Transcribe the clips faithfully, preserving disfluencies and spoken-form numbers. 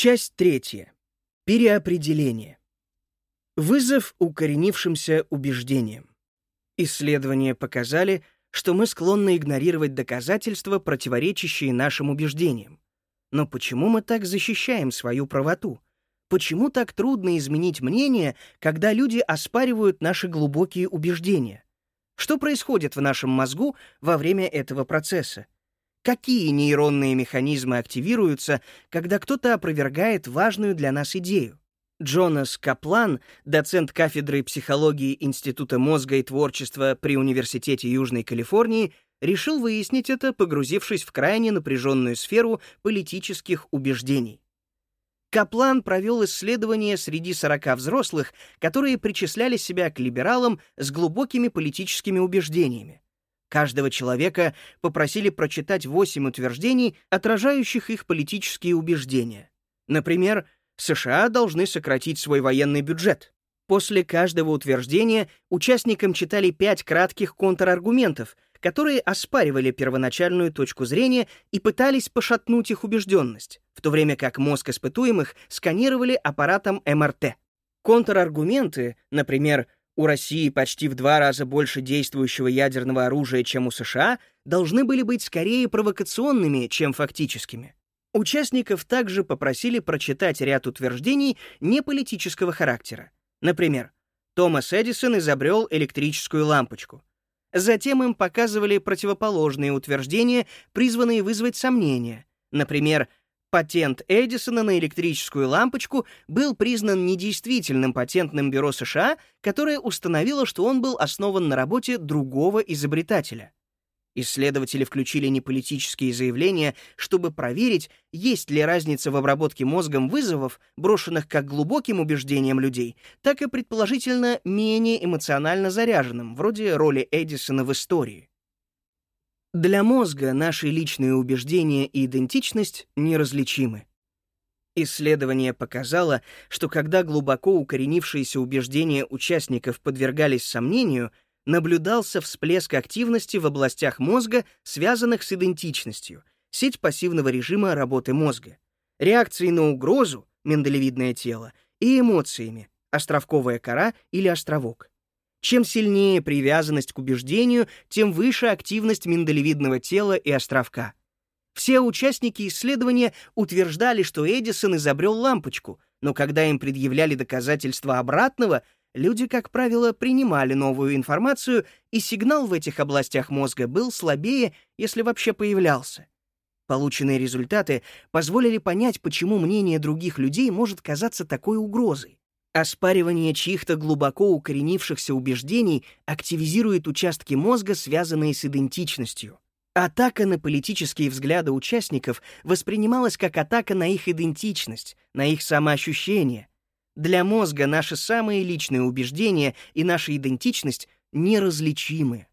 Часть третья. Переопределение. Вызов укоренившимся убеждениям. Исследования показали, что мы склонны игнорировать доказательства, противоречащие нашим убеждениям. Но почему мы так защищаем свою правоту? Почему так трудно изменить мнение, когда люди оспаривают наши глубокие убеждения? Что происходит в нашем мозгу во время этого процесса? Какие нейронные механизмы активируются, когда кто-то опровергает важную для нас идею? Джонас Каплан, доцент кафедры психологии Института мозга и творчества при Университете Южной Калифорнии, решил выяснить это, погрузившись в крайне напряженную сферу политических убеждений. Каплан провел исследование среди сорока взрослых, которые причисляли себя к либералам с глубокими политическими убеждениями. Каждого человека попросили прочитать восемь утверждений, отражающих их политические убеждения. Например, США должны сократить свой военный бюджет. После каждого утверждения участникам читали пять кратких контраргументов, которые оспаривали первоначальную точку зрения и пытались пошатнуть их убежденность, в то время как мозг испытуемых сканировали аппаратом эм эр тэ. Контраргументы, например, «У России почти в два раза больше действующего ядерного оружия, чем у США», должны были быть скорее провокационными, чем фактическими. Участников также попросили прочитать ряд утверждений неполитического характера. Например, Томас Эдисон изобрел электрическую лампочку. Затем им показывали противоположные утверждения, призванные вызвать сомнения. Например, патент Эдисона на электрическую лампочку был признан недействительным патентным бюро США, которое установило, что он был основан на работе другого изобретателя. Исследователи включили неполитические заявления, чтобы проверить, есть ли разница в обработке мозгом вызовов, брошенных как глубоким убеждениям людей, так и предположительно менее эмоционально заряженным, вроде роли Эдисона в истории. Для мозга наши личные убеждения и идентичность неразличимы. Исследование показало, что когда глубоко укоренившиеся убеждения участников подвергались сомнению, наблюдался всплеск активности в областях мозга, связанных с идентичностью, сеть пассивного режима работы мозга, реакции на угрозу, миндалевидное тело, и эмоциями, островковая кора или островок. Чем сильнее привязанность к убеждению, тем выше активность миндалевидного тела и островка. Все участники исследования утверждали, что Эдисон изобрел лампочку, но когда им предъявляли доказательства обратного, люди, как правило, принимали новую информацию, и сигнал в этих областях мозга был слабее, если вообще появлялся. Полученные результаты позволили понять, почему мнение других людей может казаться такой угрозой. Оспаривание чьих-то глубоко укоренившихся убеждений активизирует участки мозга, связанные с идентичностью. Атака на политические взгляды участников воспринималась как атака на их идентичность, на их самоощущение. Для мозга наши самые личные убеждения и наша идентичность неразличимы.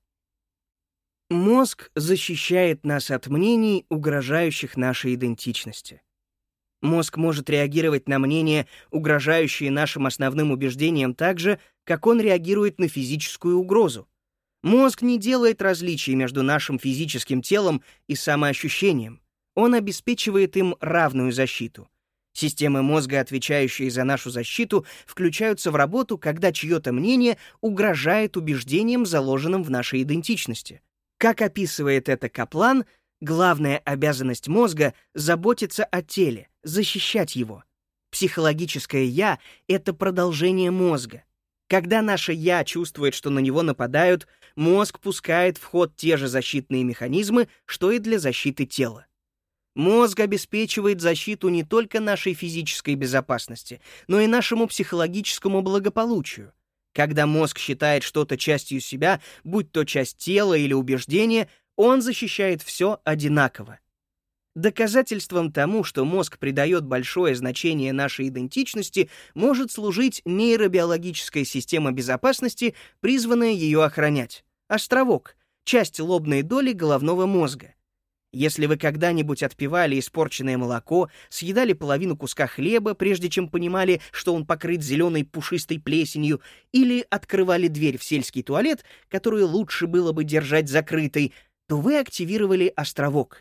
Мозг защищает нас от мнений, угрожающих нашей идентичности. Мозг может реагировать на мнения, угрожающие нашим основным убеждениям так же, как он реагирует на физическую угрозу. Мозг не делает различий между нашим физическим телом и самоощущением. Он обеспечивает им равную защиту. Системы мозга, отвечающие за нашу защиту, включаются в работу, когда чье-то мнение угрожает убеждениям, заложенным в нашей идентичности. Как описывает это Каплан, главная обязанность мозга — заботиться о теле, защищать его. Психологическое «я» — это продолжение мозга. Когда наше «я» чувствует, что на него нападают, мозг пускает в ход те же защитные механизмы, что и для защиты тела. Мозг обеспечивает защиту не только нашей физической безопасности, но и нашему психологическому благополучию. Когда мозг считает что-то частью себя, будь то часть тела или убеждения, он защищает все одинаково. Доказательством тому, что мозг придает большое значение нашей идентичности, может служить нейробиологическая система безопасности, призванная ее охранять. Островок — часть лобной доли головного мозга. Если вы когда-нибудь отпивали испорченное молоко, съедали половину куска хлеба, прежде чем понимали, что он покрыт зеленой пушистой плесенью, или открывали дверь в сельский туалет, которую лучше было бы держать закрытой, то вы активировали островок.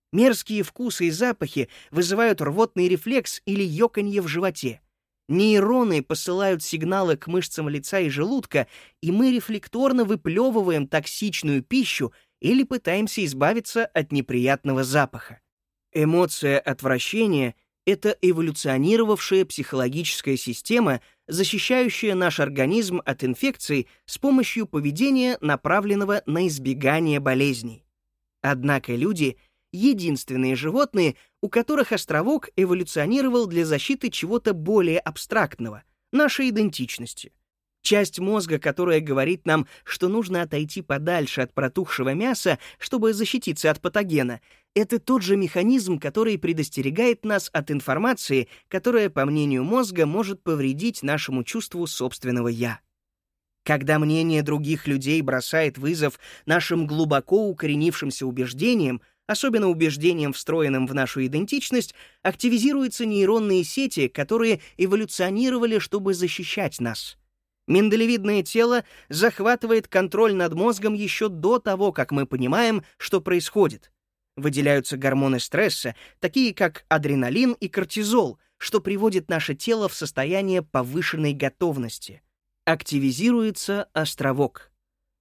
Мерзкие вкусы и запахи вызывают рвотный рефлекс или ёканье в животе. Нейроны посылают сигналы к мышцам лица и желудка, и мы рефлекторно выплевываем токсичную пищу или пытаемся избавиться от неприятного запаха. Эмоция отвращения — это эволюционировавшая психологическая система, защищающая наш организм от инфекций с помощью поведения, направленного на избегание болезней. Однако люди — единственные животные, у которых островок эволюционировал для защиты чего-то более абстрактного — нашей идентичности. Часть мозга, которая говорит нам, что нужно отойти подальше от протухшего мяса, чтобы защититься от патогена, это тот же механизм, который предостерегает нас от информации, которая, по мнению мозга, может повредить нашему чувству собственного «я». Когда мнение других людей бросает вызов нашим глубоко укоренившимся убеждениям, особенно убеждениям, встроенным в нашу идентичность, активизируются нейронные сети, которые эволюционировали, чтобы защищать нас. Миндалевидное тело захватывает контроль над мозгом еще до того, как мы понимаем, что происходит. Выделяются гормоны стресса, такие как адреналин и кортизол, что приводит наше тело в состояние повышенной готовности. Активизируется островок.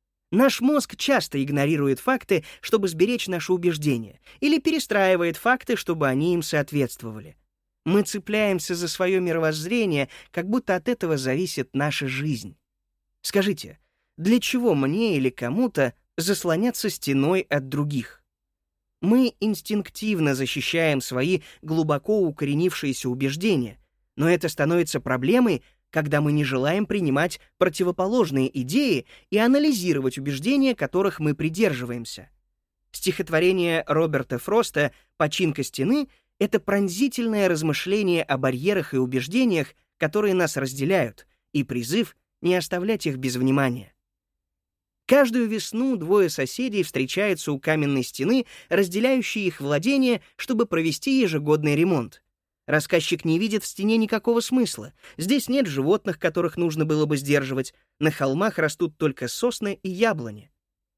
Наш мозг часто игнорирует факты, чтобы сберечь наши убеждения, или перестраивает факты, чтобы они им соответствовали. Мы цепляемся за свое мировоззрение, как будто от этого зависит наша жизнь. Скажите, для чего мне или кому-то заслоняться стеной от других? Мы инстинктивно защищаем свои глубоко укоренившиеся убеждения, но это становится проблемой, когда мы не желаем принимать противоположные идеи и анализировать убеждения, которых мы придерживаемся. Стихотворение Роберта Фроста «Починка стены» — это пронзительное размышление о барьерах и убеждениях, которые нас разделяют, и призыв не оставлять их без внимания. Каждую весну двое соседей встречаются у каменной стены, разделяющей их владение, чтобы провести ежегодный ремонт. Рассказчик не видит в стене никакого смысла. Здесь нет животных, которых нужно было бы сдерживать. На холмах растут только сосны и яблони.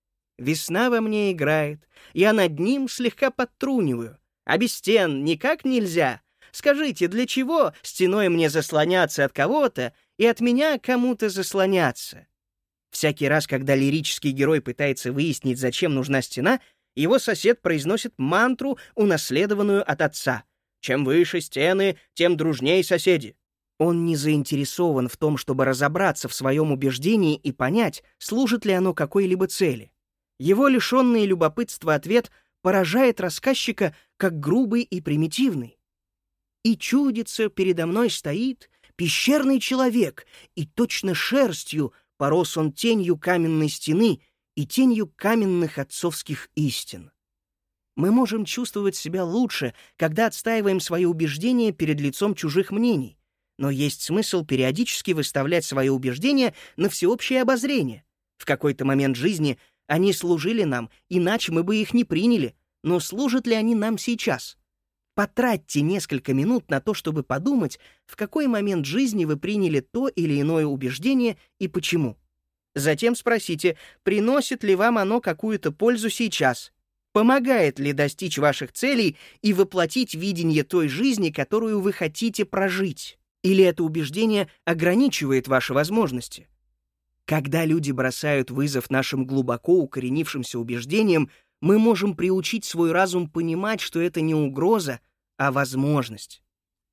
Весна во мне играет. Я над ним слегка подтруниваю. А без стен никак нельзя. Скажите, для чего стеной мне заслоняться от кого-то и от меня кому-то заслоняться? Всякий раз, когда лирический герой пытается выяснить, зачем нужна стена, его сосед произносит мантру, унаследованную от отца. Чем выше стены, тем дружней соседи. Он не заинтересован в том, чтобы разобраться в своем убеждении и понять, служит ли оно какой-либо цели. Его лишенный любопытства ответ поражает рассказчика как грубый и примитивный. «И чудится, передо мной стоит пещерный человек, и точно шерстью порос он тенью каменной стены и тенью каменных отцовских истин». Мы можем чувствовать себя лучше, когда отстаиваем свои убеждения перед лицом чужих мнений, но есть смысл периодически выставлять свои убеждения на всеобщее обозрение. В какой-то момент жизни они служили нам, иначе мы бы их не приняли, но служат ли они нам сейчас? Потратьте несколько минут на то, чтобы подумать, в какой момент жизни вы приняли то или иное убеждение и почему. Затем спросите, приносит ли вам оно какую-то пользу сейчас. Помогает ли достичь ваших целей и воплотить видение той жизни, которую вы хотите прожить? Или это убеждение ограничивает ваши возможности? Когда люди бросают вызов нашим глубоко укоренившимся убеждениям, мы можем приучить свой разум понимать, что это не угроза, а возможность.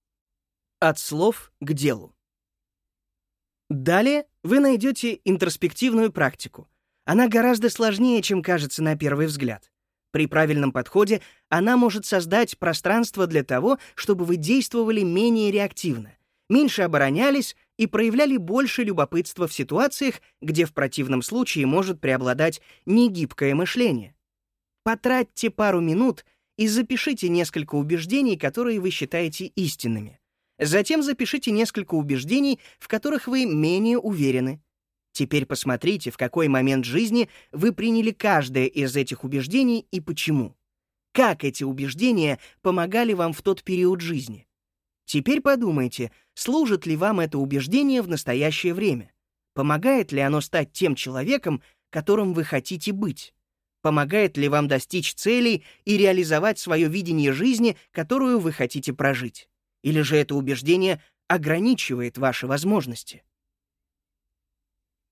От слов к делу. Далее вы найдете интроспективную практику. Она гораздо сложнее, чем кажется на первый взгляд. При правильном подходе она может создать пространство для того, чтобы вы действовали менее реактивно, меньше оборонялись и проявляли больше любопытства в ситуациях, где в противном случае может преобладать негибкое мышление. Потратьте пару минут и запишите несколько убеждений, которые вы считаете истинными. Затем запишите несколько убеждений, в которых вы менее уверены. Теперь посмотрите, в какой момент жизни вы приняли каждое из этих убеждений и почему. Как эти убеждения помогали вам в тот период жизни. Теперь подумайте, служит ли вам это убеждение в настоящее время. Помогает ли оно стать тем человеком, которым вы хотите быть? помогает ли вам достичь целей и реализовать свое видение жизни, которую вы хотите прожить. Или же это убеждение ограничивает ваши возможности.